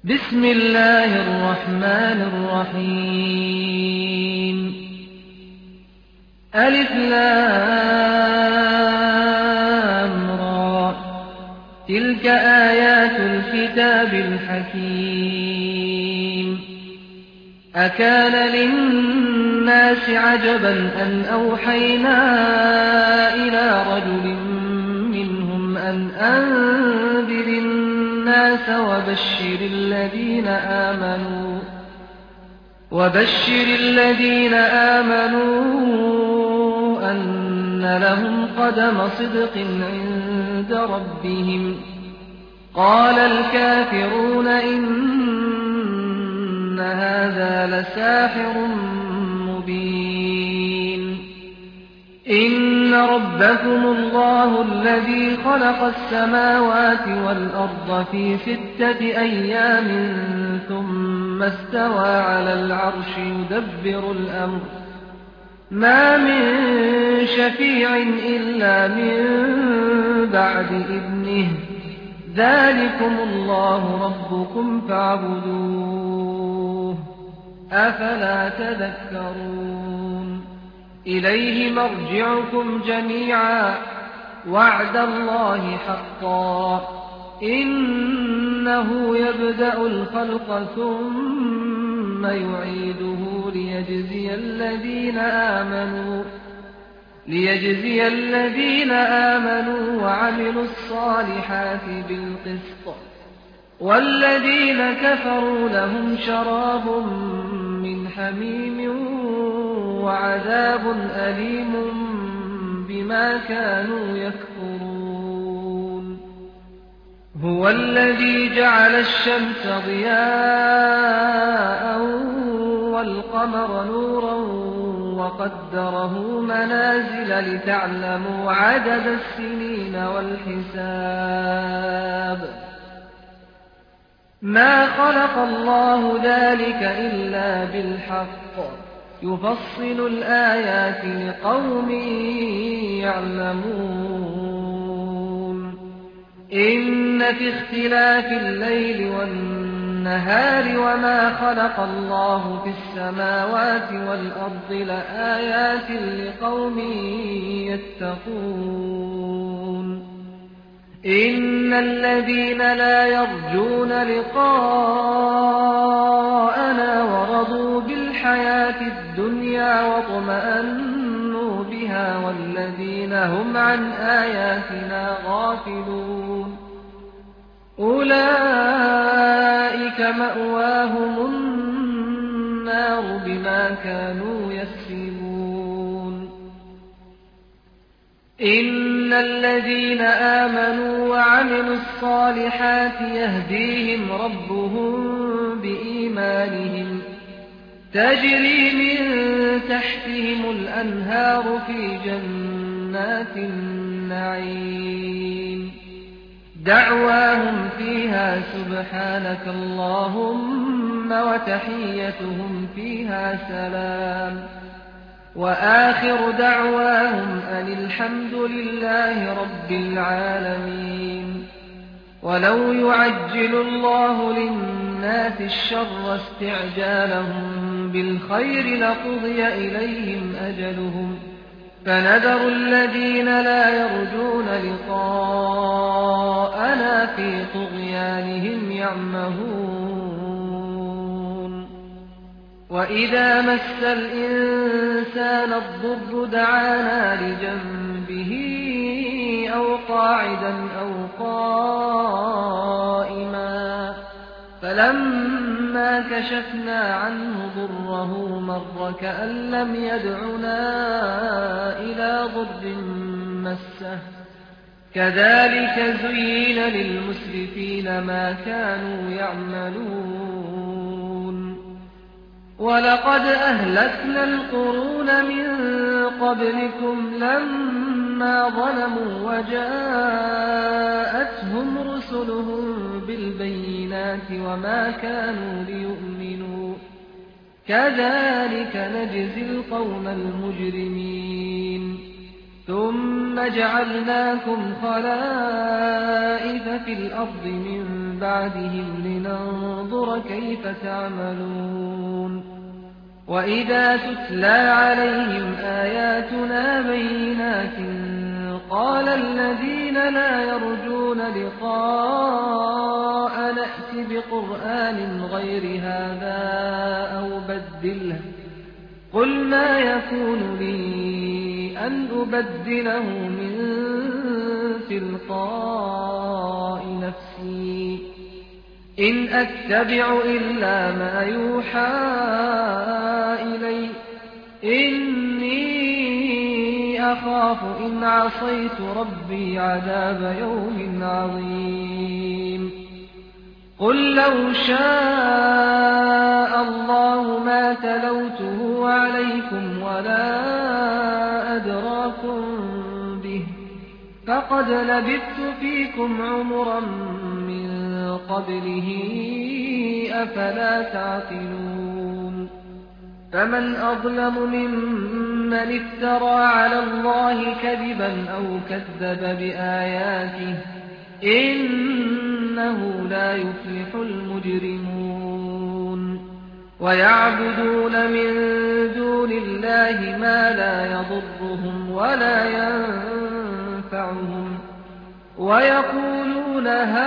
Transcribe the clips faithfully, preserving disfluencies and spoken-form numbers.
بسم الله الرحمن الرحيم ألف لام را تلك آيات الكتاب الحكيم أكان للناس عجبا أن أوحينا إلى رجل منهم أن أنذر الناس وبشر الذين آمنوا وبشر الذين آمنوا أن لهم قدم صدق عند ربهم قال الكافرون إن هذا لساحر مبين إن ربكم الله الذي خلق السماوات والأرض في ستة أيام ثم استوى على العرش يدبر الأمر ما من شفيع إلا من بعد إذنه ذلكم الله ربكم فاعبدوه أفلا تذكرون إليه مرجعكم جميعا وعد الله حقا إنه يبدأ الخلق ثم يعيده ليجزي الذين آمنوا ليجزي الذين آمنوا وعملوا الصالحات بالقسط والذين كفروا لهم شراب من حميم وعذاب أليم بما كانوا يكفرون هو الذي جعل الشمس ضياء والقمر نورا وقدره منازل لتعلموا عدد السنين والحساب ما خلق الله ذلك إلا بالحق يفصل الآيات لقوم يعلمون إن في اختلاف الليل والنهار وما خلق الله في السماوات والأرض لآيات لقوم يتقون إن الذين لا يرجون لقاءنا ورضوا بالحياة الدنيا واطمأنوا بها والذين هم عن آياتنا غافلون أولئك مأواهم النار بما كانوا يكسبون إن الذين آمنوا وعملوا الصالحات يهديهم ربهم بإيمانهم تجري من تحتهم الأنهار في جنات النعيم دعواهم فيها سبحانك اللهم وتحيتهم فيها سلام وآخر دعواهم أن الحمد لله رب العالمين ولو يعجل الله للناس الشر استعجالهم بالخير لقضي إليهم أجلهم فنذر الذين لا يرجون لقاءنا في طغيانهم يعمهون وإذا مس الإنسان الضر دعانا لجنبه أو قاعدا أو قائما فلما كشفنا عنه ضره مر كأن لم يدعنا إلى ضر مسه كذلك زين للمسرفين ما كانوا يعملون ولقد أهلكنا القرون من قبلكم لما ظلموا وجاءتهم رسلهم بالبينات وما كانوا ليؤمنوا كذلك نجزي القوم المجرمين ثم جعلناكم خلائف في الأرض من بعدهم لننظر فانظر كيف تعملون وإذا تتلى عليهم آياتنا بينات قال الذين لا يرجون لقاء نأت بقرآن غير هذا أو بدله قل ما يكون لي أن أبدله من تلقاء نفسي إن أتبع إلا ما يوحى إلي إني أخاف إن عصيت ربي عذاب يوم عظيم قل لو شاء الله ما تلوته عليكم ولا أدراكم به فقد لبثت فيكم عمرا من قبله أفلا تعقلون فمن أظلم ممن افترى على الله كذبا أو كذب بآياته إنه لا يفلح المجرمون ويعبدون من دون الله ما لا يضرهم ولا ينفعهم ويقولون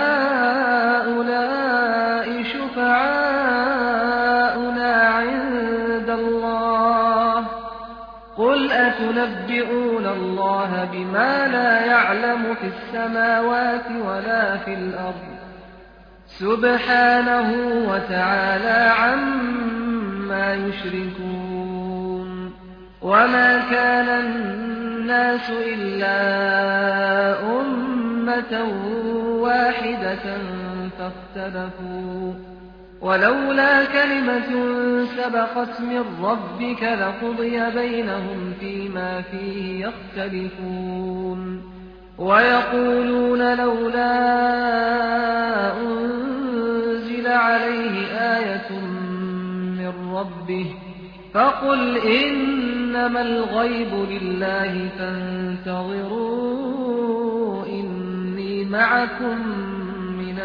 هؤلاء شفعاؤنا عند الله قل أتنبئون الله بما لا يعلم في السماوات ولا في الأرض سبحانه وتعالى عما يشركون وما كان الناس إلا أمة واحدة فاختلفوا ولولا كلمة سبقت من ربك لقضي بينهم فيما فيه يختلفون ويقولون لولا أنزل عليه آية من ربه فقل إنما الغيب لله فانتظروا إني معكم من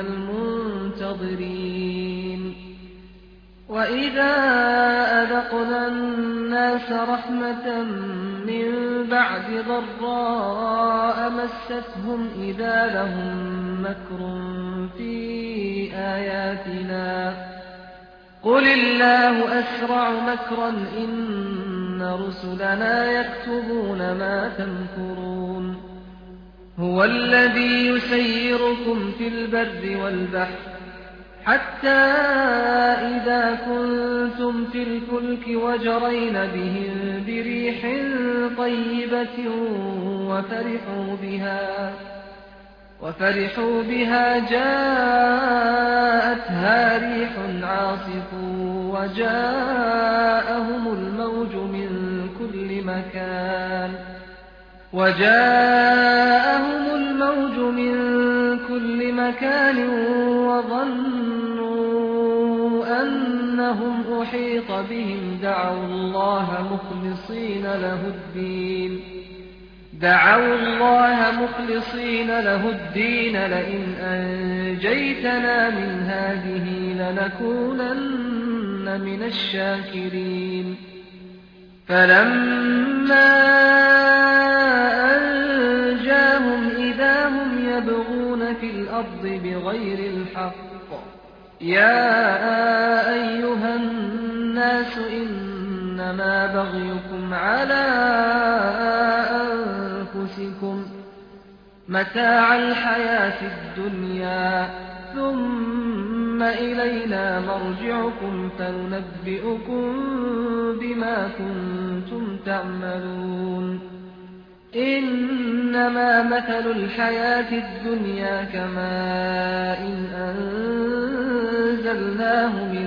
المنتظرين وإذا أذقنا الناس رحمة من بعد ضراء مستهم إذا لهم مكر في آياتنا قل الله أسرع مكرا إن رسلنا يكتبون ما تمكرون هو الذي يسيركم في البر والبحر حتى إذا كنتم في الفلك وجرين بهم بريح طيبة وفرحوا بها وفرحوا بها جاءتها ريح عاصف وجاءهم الموج من كل مكان وجاءهم الموج من كل مكان وظنوا أنهم أحيط بهم دعوا الله مخلصين له الدين دعوا الله مخلصين له الدين لئن أنجيتنا من هذه لنكونن من الشاكرين فلما أنجاهم إذا هم يبغون في الأرض بغير الحق يا أيها الناس إنما بغيكم على أنفسكم متاع الحياة الدنيا ثم إلينا مرجعكم فننبئكم بما كنتم تعملون إنما مثل الحياة الدنيا كماء إن أنزلناه من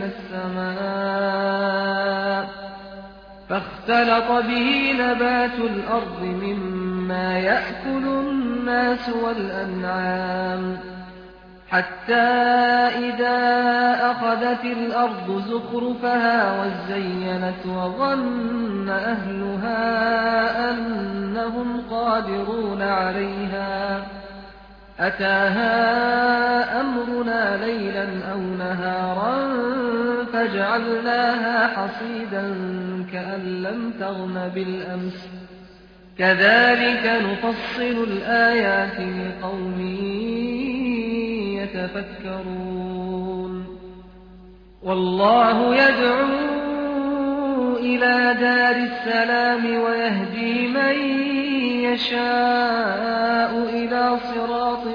السماء فاختلط به نبات الأرض مما يأكل الناس والأنعام حتى إذا أخذت الأرض زخرفها وزينت وظن أهلها أنهم قادرون عليها أتاها أمرنا ليلا أو نهارا فجعلناها حصيدا كأن لم تغن بالأمس كذلك نفصل الآيات لقوم يتفكرون والله يدعو إلى دار السلام ويهدي من يشاء إلى صراط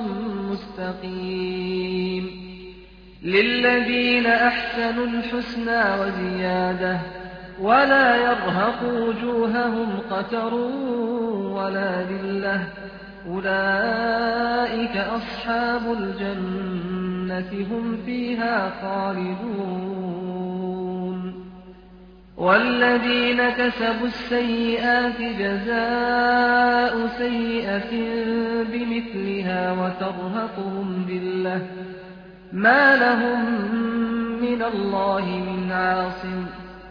مستقيم للذين أحسنوا الحسنى وزيادة ولا يرهق وجوههم قتر ولا ذلة أولئك أصحاب الجنة هم فيها خالدون والذين كسبوا السيئات جزاء سيئة بمثلها وترهقهم ذلة ما لهم من الله من عاصم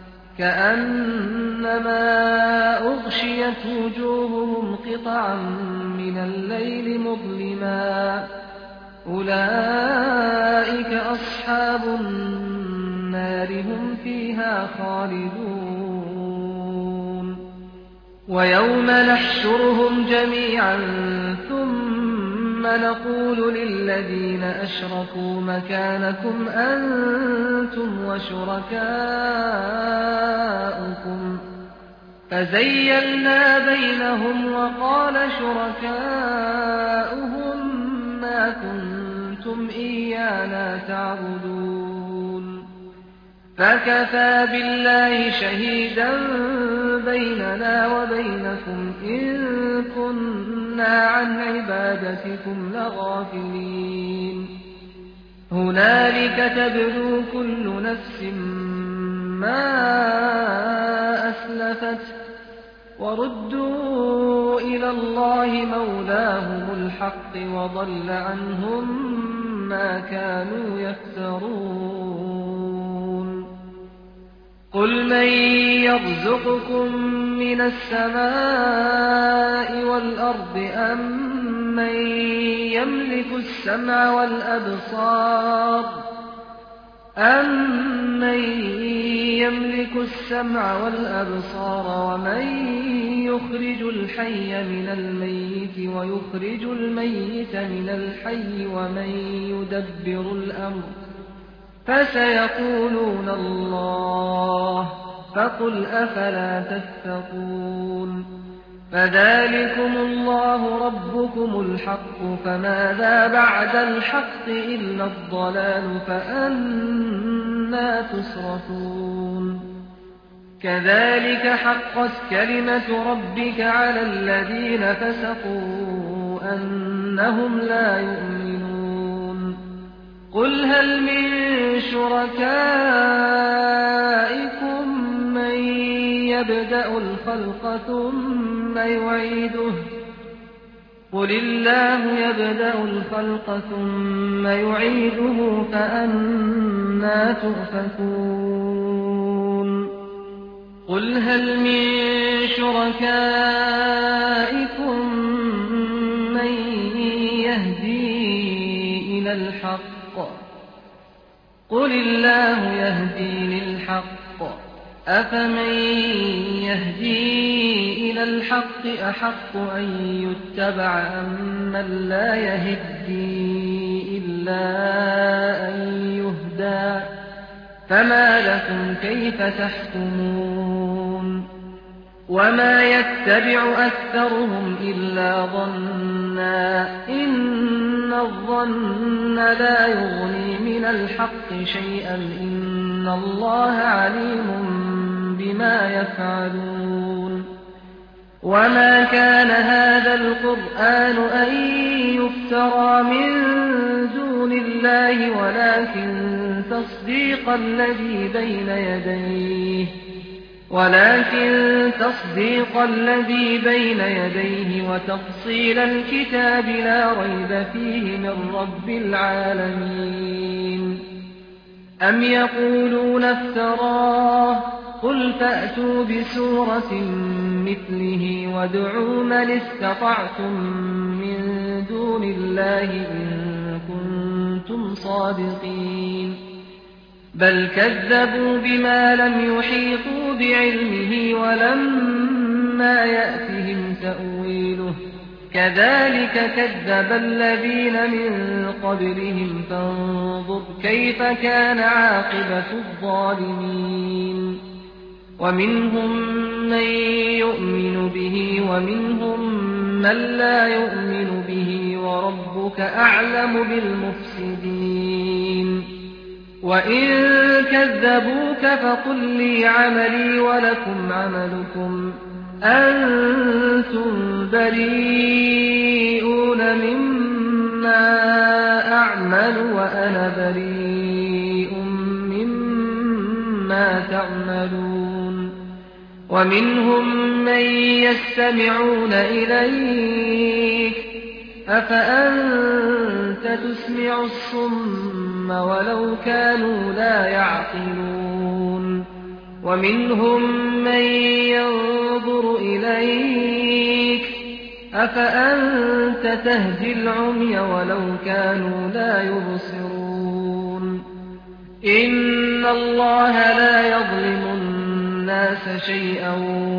كأنما أغشيت وجوههم قطعا من الليل مظلما أولئك أصحاب النار هم فيها خالدون ويوم نحشرهم جميعا ثم نقول للذين أشركوا مكانكم أنتم وشركاؤكم فزيلنا بينهم وقال شركاؤهم ما كنتم إيانا تعبدون فكفى بالله شهيدا بيننا وبينكم إن كنا عن عبادتكم لغافلين هنالك تبلو كل نفس ما أسلفت وردوا إلى الله مولاهم الحق وضل عنهم ما كانوا يفترون قل من يرزقكم من السماء والأرض أم من يملك السمع والأبصار أَمَّن يَمْلِكُ السَّمْعَ وَالْأَبْصَارَ وَمَن يُخْرِجُ الْحَيَّ مِنَ الْمَيِّتِ وَيُخْرِجُ الْمَيِّتَ مِنَ الْحَيِّ وَمَن يُدَبِّرُ الْأَمْرَ فَسَيَقُولُونَ اللَّهُ فَقُلْ أَفَلَا تَتَّقُونَ فَذَلِكُمُ اللَّهُ رَبُّكُمُ الْحَقُّ فَمَاذَا بَعْدَ الْحَقِّ إِلَّا الضَّلَالُ فَأَنَّىٰ تُصْرَفُونَ كَذَٰلِكَ حَقَّتْ كَلِمَةُ رَبِّكَ عَلَى الَّذِينَ فَسَقُوا أَنَّهُمْ لَا يُؤْمِنُونَ قُلْ هَلْ مِن شُرَكَائِكُم مَّن يَبْدَأُ الْخَلْقَ ثُمَّ يُعِيدُهُ قُلِ اللَّهُ يَبْدَأُ الْخَلْقَ ثُمَّ يُعِيدُهُ فَأَنَّىٰ تُؤْفَكُونَ قُلْ هَلْ مِن شُرَكَائِكُم مَّن يَهْدِي إِلَى الْحَقِّ قُلِ اللَّهُ يَهْدِي لِلْحَقِّ أَفَمَن يَهْدِي إِلَى الْحَقِّ أَحَقُّ أَن يُتَّبَعَ أَمَّن لَّا يَهِدِّي إِلَّا أَن يُهْدَىٰ فَمَا لَكُمْ كَيْفَ تَحْكُمُونَ وَمَا يَتَّبِعُ أَكْثَرُهُمْ إِلَّا ظَنًّا ۚ إِنَّ الظَّنَّ لَا يُغْنِي مِنَ الْحَقِّ شَيْئًا ۚ إِنَّ اللَّهَ عَلِيمٌ بِمَا يَفْعَلُونَ وَمَا كَانَ هَٰذَا الْقُرْآنُ أَن يُفْتَرَىٰ مِن دُونِ اللَّهِ وَلَٰكِن تَصْدِيقَ الَّذِي بَيْنَ يَدَيْهِ ولكن تصديق الذي بين يديه وتفصيل الكتاب لا ريب فيه من رب العالمين أم يقولون افتراه قل فأتوا بسورة مثله وادعوا من استطعتم من دون الله إن كنتم صادقين بل كذبوا بما لم يحيطوا بعلمه ولما يأتهم تأويله كذلك كذب الذين من قبلهم فانظر كيف كان عاقبة الظالمين ومنهم من يؤمن به ومنهم من لا يؤمن به وربك أعلم بالمفسدين وإن كذبوك فقل لي عملي ولكم عملكم أنتم بريئون مما أعمل وأنا بريء مما تعملون ومنهم من يستمعون إليك أفأنت تسمع الصم ولو كانوا لا يعقلون ومنهم من ينظر إليك أفأنت تهدي العمي ولو كانوا لا يبصرون إن الله لا يظلم الناس شيئا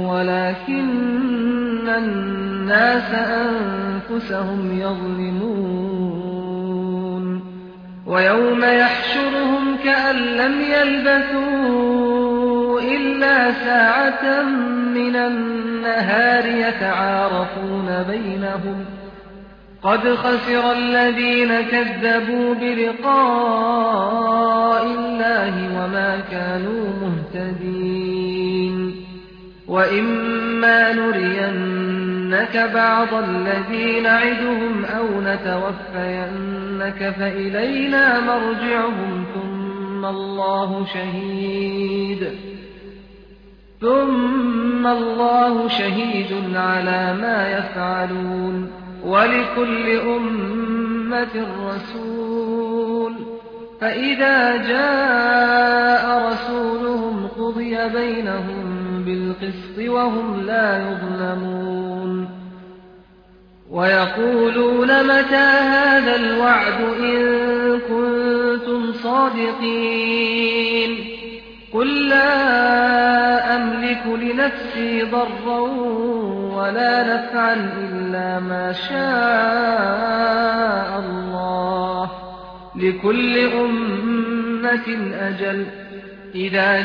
ولكن الناس أنفسهم يظلمون ويوم يحشرهم كأن لم يلبثوا إلا ساعة من النهار يتعارفون بينهم قد خسر الذين كذبوا بلقاء الله وما كانوا مهتدين وإما نرينك بعض الذي نعدهم أو نتوفينك فإلينا مرجعهم ثم الله شهيد ثم الله شهيد على ما يفعلون ولكل أمة رسول فإذا جاء رسولهم قضي بينهم بالقسط وهم لا يظلمون ويقولون متى هذا الوعد إن كنتم صادقين قل لا أملك لنفسي ضرا ولا نفعا إلا ما شاء الله لكل أمة أجل إذا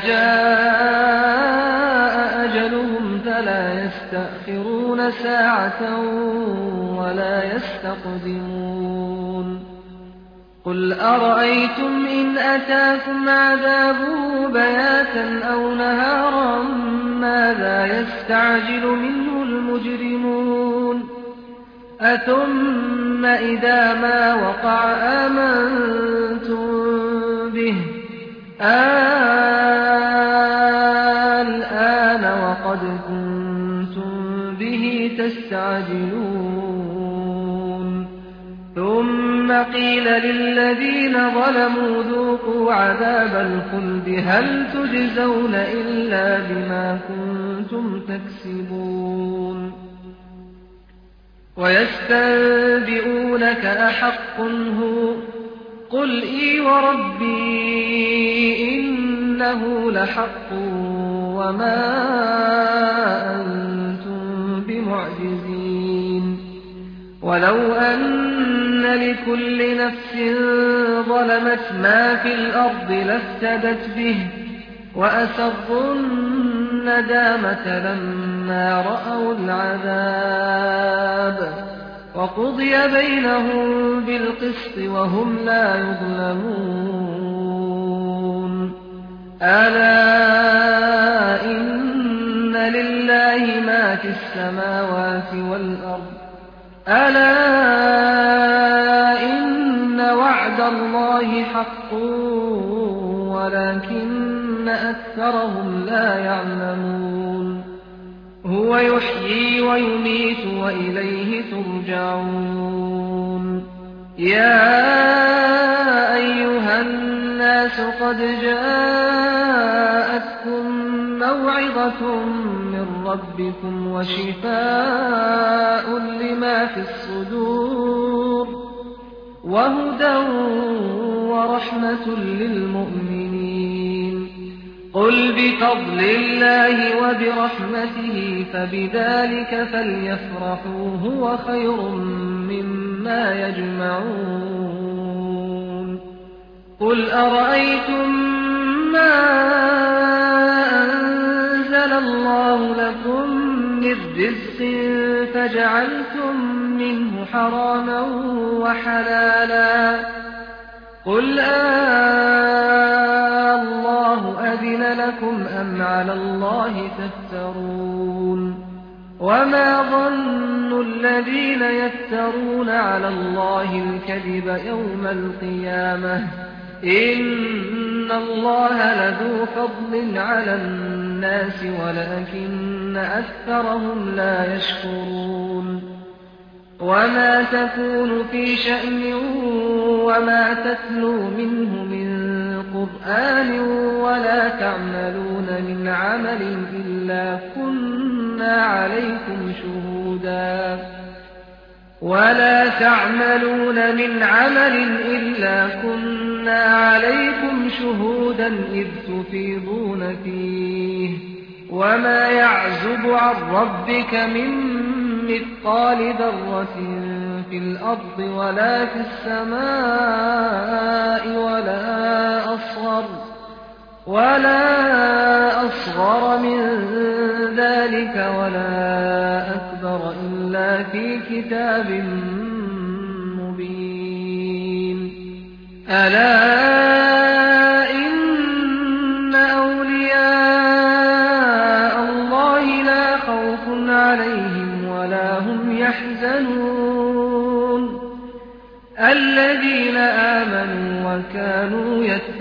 جاء أجلهم فلا يستأخرون ساعة ولا يستقدمون قل أرأيتم إن أتاكم عذابه بياتا أو نهارا ماذا يستعجل منه المجرمون أثم إذا ما وقع آمنتم به الآن وقد كنتم به تستعجلون ثم قيل للذين ظلموا ذوقوا عذاب الخلد هل تجزون إلا بما كنتم تكسبون ويستنبئونك أحق هو قل إي وربي إنه لحق وما أنتم بمعجزين ولو أن لكل نفس ظلمت ما في الأرض لافتدت به وأسروا الندامة لما رأوا العذاب وقضي بينهم بالقسط وهم لا يظلمون ألا إن لله ما في السماوات والأرض ألا إن وعد الله حق ولكن أكثرهم لا يعلمون هو يحيي ويميت وإليه ترجعون يا أيها الناس قد جاءتكم موعظة من ربكم وشفاء لما في الصدور وهدى ورحمة للمؤمنين قل بفضل الله وبرحمته فبذلك فليفرحوا هو خير مما يجمعون قل أرأيتم ما أنزل الله لكم من رزق فجعلتم منه حراما وحلالا قل آه الله أذن لكم أم على الله تفترون وما ظن الذين يفترون على الله الكذب يوم القيامة إن الله لذو فضل على الناس ولكن أكثرهم لا يشكرون وما تكون في شأن وما تتلو منه من قرآن ولا تعملون من عمل إلا كنا عليكم شهودا ولا تعملون من عمل إلا كنا عليكم شهودا إذ تفيضون فيه وما يعزب عن ربك من مثقال ذرة في الأرض ولا في السماء ولا أصغر ولا أصغر من ذلك ولا أكبر إلا في كتاب مبين ألا إن أولياء الله لا خوف عليهم ولا هم يحزنون الذين آمنوا وكانوا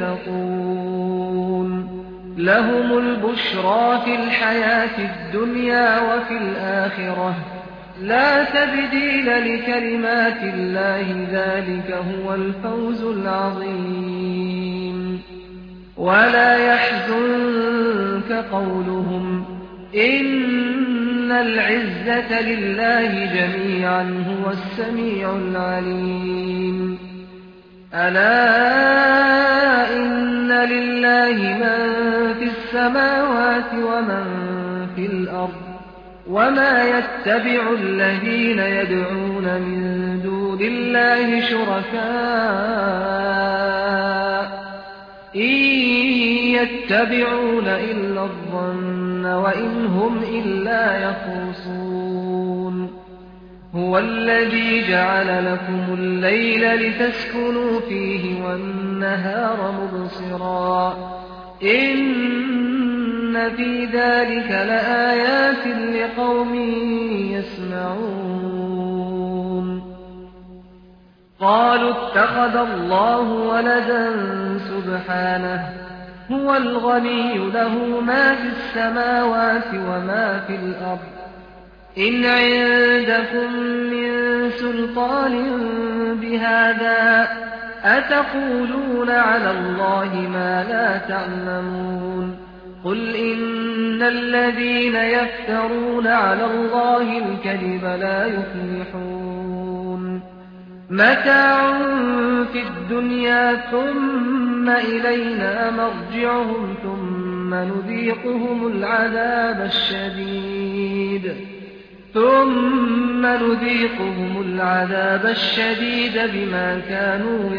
يتقون لهم البشرى في الحياة الدنيا وفي الآخرة لا تبديل لكلمات الله ذلك هو الفوز العظيم ولا يحزنك قولهم إن العزة لله جميعا هو السميع العليم ألا إن لله من في السماوات ومن في الأرض وما يتبع الذين يدعون من دون الله شركاء إن يتبعون إلا الظن وإن هم إلا يخرصون هو الذي جعل لكم الليل لتسكنوا فيه والنهار مبصرا إن في ذلك لآيات لقوم يسمعون قالوا اتخذ الله ولدا سبحانه هو الغني له ما في السماوات وما في الأرض إن عندكم من سلطان بهذا أتقولون على الله ما لا تعلمون قل إن الذين يفترون على الله الكذب لا يفلحون متاع في الدنيا ثم إلينا مرجعهم ثم نذيقهم العذاب الشديد ثم نذيقهم العذاب الشديد بما كانوا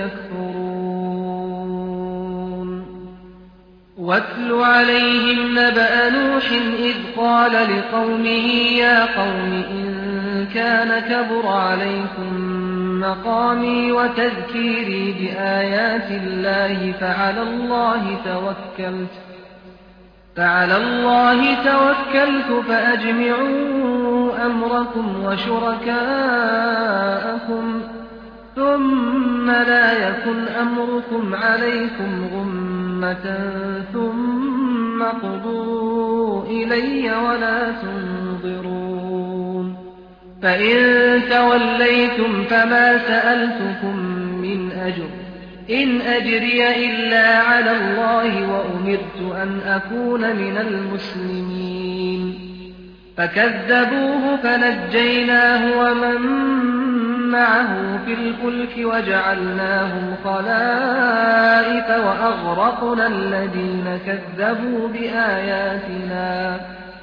يكفرون واتل عليهم نبأ نوح إذ قال لقومه يا قوم إن كان كبر عليكم مقامي وتذكيري بآيات الله فعلى الله توكلت فعلى الله توكلت فأجمعوا أمركم وشركاءكم ثم لا يكن أمركم عليكم غمة ثم قضوا إلي ولا تنظرون فإن توليتم فما سألتكم من أجر إن أجري إلا على الله وأمرت أن أكون من المسلمين فكذبوه فنجيناه ومن معه في الفلك وجعلناهم خلائف وأغرقنا الذين كذبوا بآياتنا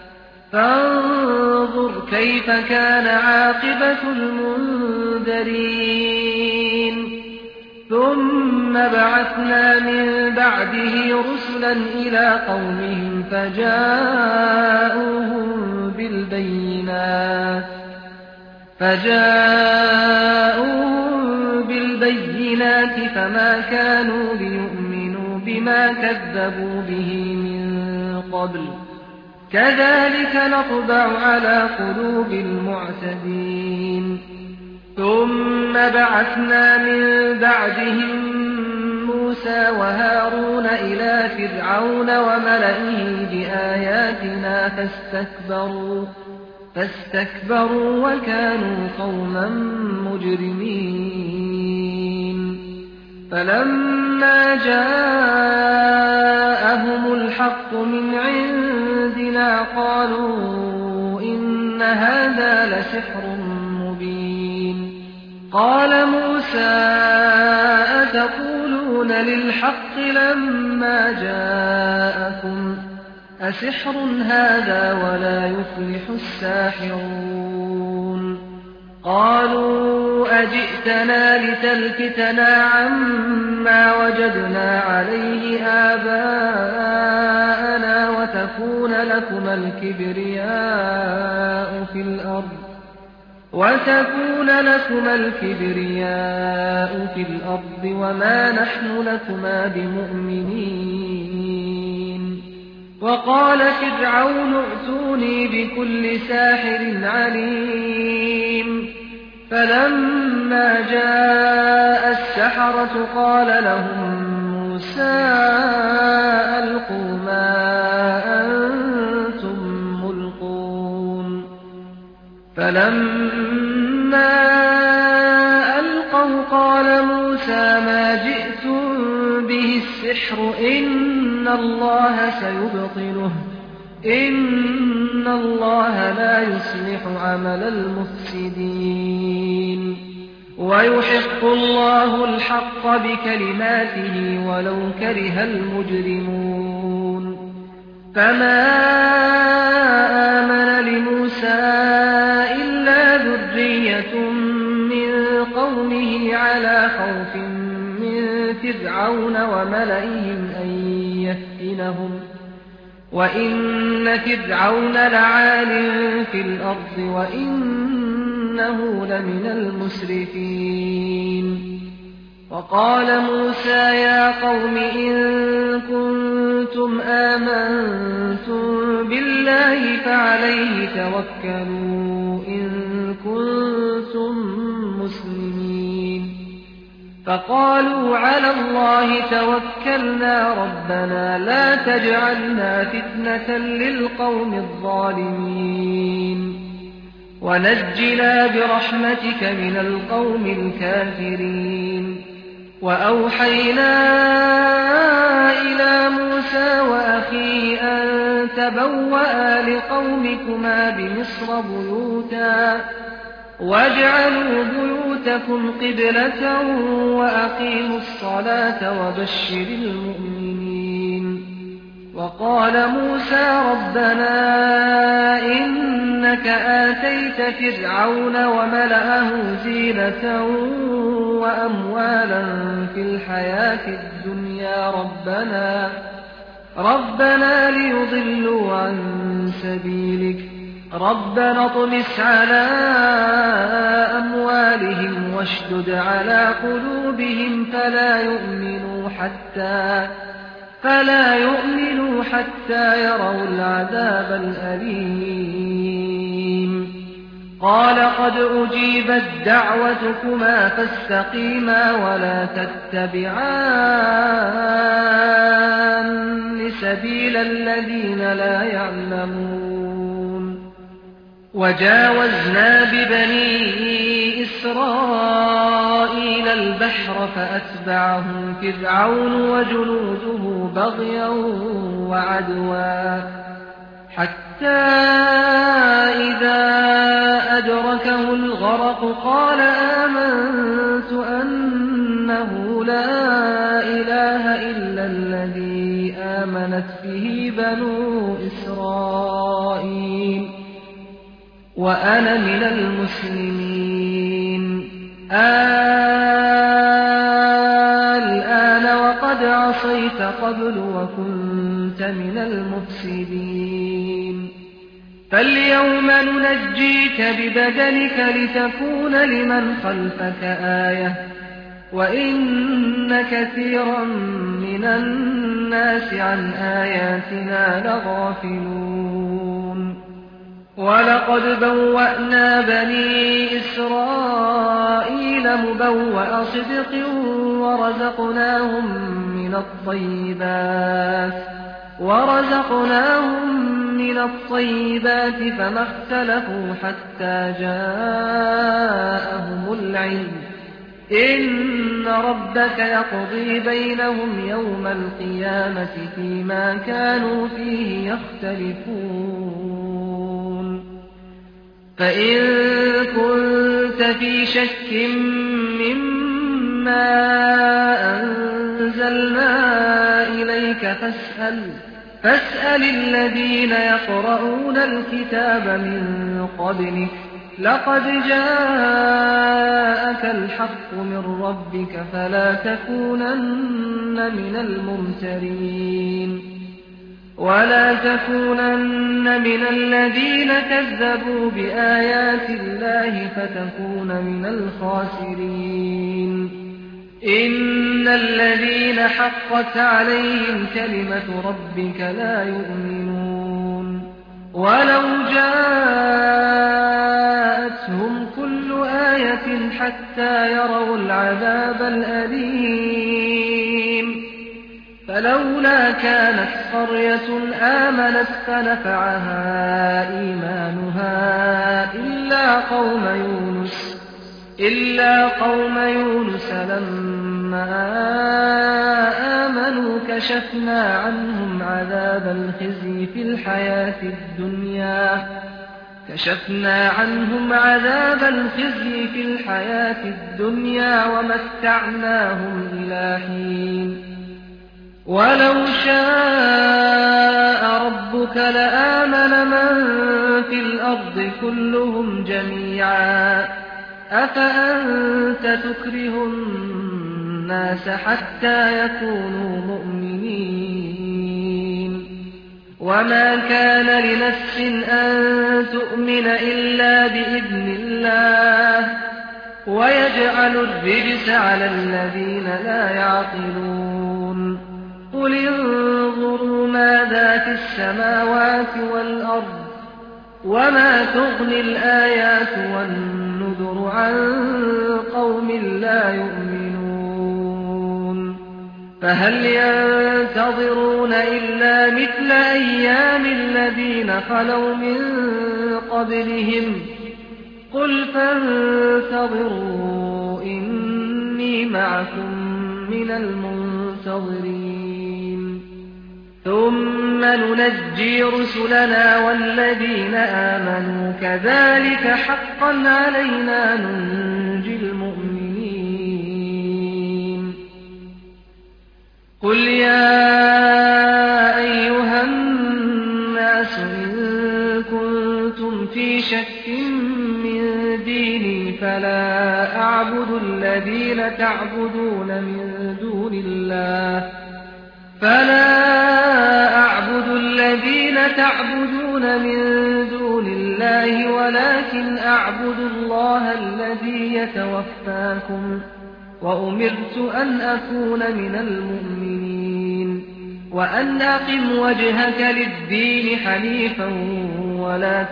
فانظر كيف كان عاقبة المنذرين ثم بعثنا من بعده رسلا إلى قومهم فجاءوهم بالبينات فجاءوهم بالبينات فما كانوا ليؤمنوا بما كذبوا به من قبل كذلك نطبع على قلوب المعتدين ثم بعثنا من بعدهم موسى وهارون إلى فرعون وملئه بآياتنا فاستكبروا فاستكبروا وكانوا قوما مجرمين فلما جاءهم الحق من عندنا قالوا إن هذا لسحر مبين قال موسى أتقولون للحق لما جاءكم أسحر هذا ولا يفلح الساحرون قالوا أجئتنا لتلفتنا عما وجدنا عليه آباءنا وتكون لكما الكبرياء في الأرض وتكون لكما الكبرياء في الأرض وما نحن لكما بمؤمنين وقال فرعون ائتوني بكل ساحر عليم فلما جاء السحرة قال لهم موسى ألقوا ما أنتم ملقون فلما ألقوا قال موسى ما جئتم به السحر إن الله سيبطله إن الله لا يصلح عمل المفسدين ويحق الله الحق بكلماته ولو كره المجرمون فما آمن لموسى إلا ذرية من قومه على خوف من فرعون وملئهم أن يفتنهم وإن فرعون لعال في الأرض وإنه لمن المسرفين وقال موسى يا قوم إن كنتم آمنتم بالله فعليه توكلوا إن كنتم مسلمين فقالوا على الله توكلنا ربنا لا تجعلنا فتنة للقوم الظالمين ونجنا برحمتك من القوم الكافرين وأوحينا إلى موسى وأخيه أن تبوأ لقومكما بمصر بيوتا واجعلوا بيوتكم قبلة وأقيموا الصلاة وبشر المؤمنين وقال موسى ربنا إنك آتيت فرعون وملأه زينة وأموالا في الحياة الدنيا ربنا ربنا ليضلوا عن سبيلك ربنا اطمس على أموالهم واشدد على قلوبهم فلا يؤمنوا حتى فلا يؤمنوا حتى يروا العذاب الأليم قال قد أجيبت دعوتكما فاستقيما ولا تتبعان سبيل الذين لا يعلمون وجاوزنا ببني إسرائيل البحر فأتبعهم فرعون وجنوده بغيا وعدوا حتى إذا أدركه الغرق قال آمنت أنه لا إله إلا الذي آمنت به بنو إسرائيل وأنا من المسلمين. الآن وقد عصيت قبل وكنت من المفسدين. فاليوم ننجيك ببدنك لتكون لمن خلفك آية وإن كثيرا من الناس عن آياتنا لغافلون. ولقد بوأنا بني إسرائيل مبوأ صدق ورزقناهم من الطيبات ورزقناهم من الطيبات فما اختلفوا حتى جاءهم العلم. إن ربك يقضي بينهم يوم القيامة فيما كانوا فيه يختلفون. فإن كنت في شك مما أنزلنا إليك فاسأل فاسأل الذين يقرؤون الكتاب من قبلك لقد جاءك الحق من ربك فلا تكونن من الممترين. ولا تكونن من الذين كذبوا بآيات الله فتكون من الخاسرين. إن الذين حقت عليهم كلمة ربك لا يؤمنون ولو جاءتهم كل آية حتى يروا العذاب الأليم. فلولا كانت قرية آمنت فنفعها إيمانها إلا قوم يونس إلا قوم يونس لما آمنوا كشفنا عنهم عذاب الخزي في الحياة الدنيا كشفنا عنهم عذاب الخزي في الحياة الدنيا ومتعناهم إلى حين. ولو شاء ربك لآمن من في الأرض كلهم جميعا أفأنت تكره الناس حتى يكونوا مؤمنين. وما كان لنفس أن تؤمن إلا بإذن الله ويجعل الرجس على الذين لا يعقلون. قل انظروا ماذا في السماوات والأرض وما تغني الآيات والنذر عن قوم لا يؤمنون. فهل ينتظرون إلا مثل أيام الذين خلوا من قبلهم قل فانتظروا إني معكم من المنتظرين. ثم ننجي رسلنا والذين آمنوا كذلك حقا علينا ننجي المؤمنين. قل يا أيها الناس إن كنتم في شك من ديني فلا أعبد الذين تعبدون من دون الله فلا أعبد الذين تعبدون من دون الله ولكن أعبد الله الذي يتوفاكم وأمرت أن أكون من المؤمنين. وأن أقم وجهك للدين حنيفا ولا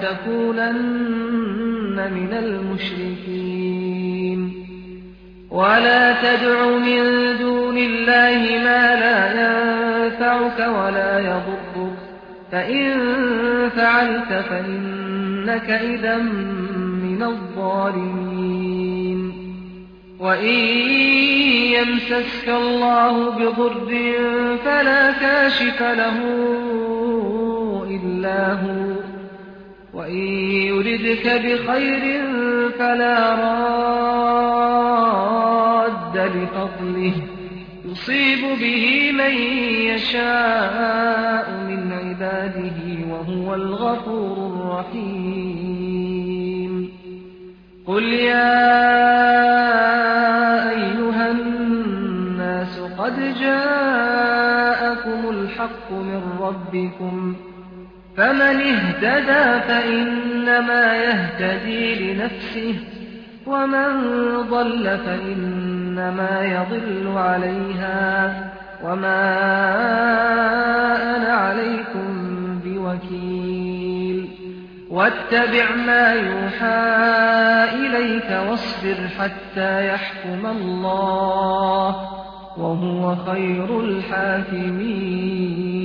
تكونن من المشركين. ولا تدع من دون الله ما لا ينفعك ولا يضرك فإن فعلت فإنك إذا من الظالمين. وإن يمسسك الله بضر فلا كاشف له إلا هو وإن يردك بخير فلا راد لفضله يصيب به من يشاء من عباده وهو الغفور الرحيم قل يا أيها الناس قد جاءكم الحق من ربكم فمن اهتدى فإنما يهتدي لنفسه ومن ضل فإنما يضل عليها وما أنا عليكم بوكيل واتبع ما يوحى إليك واصبر حتى يحكم الله وهو خير الحاكمين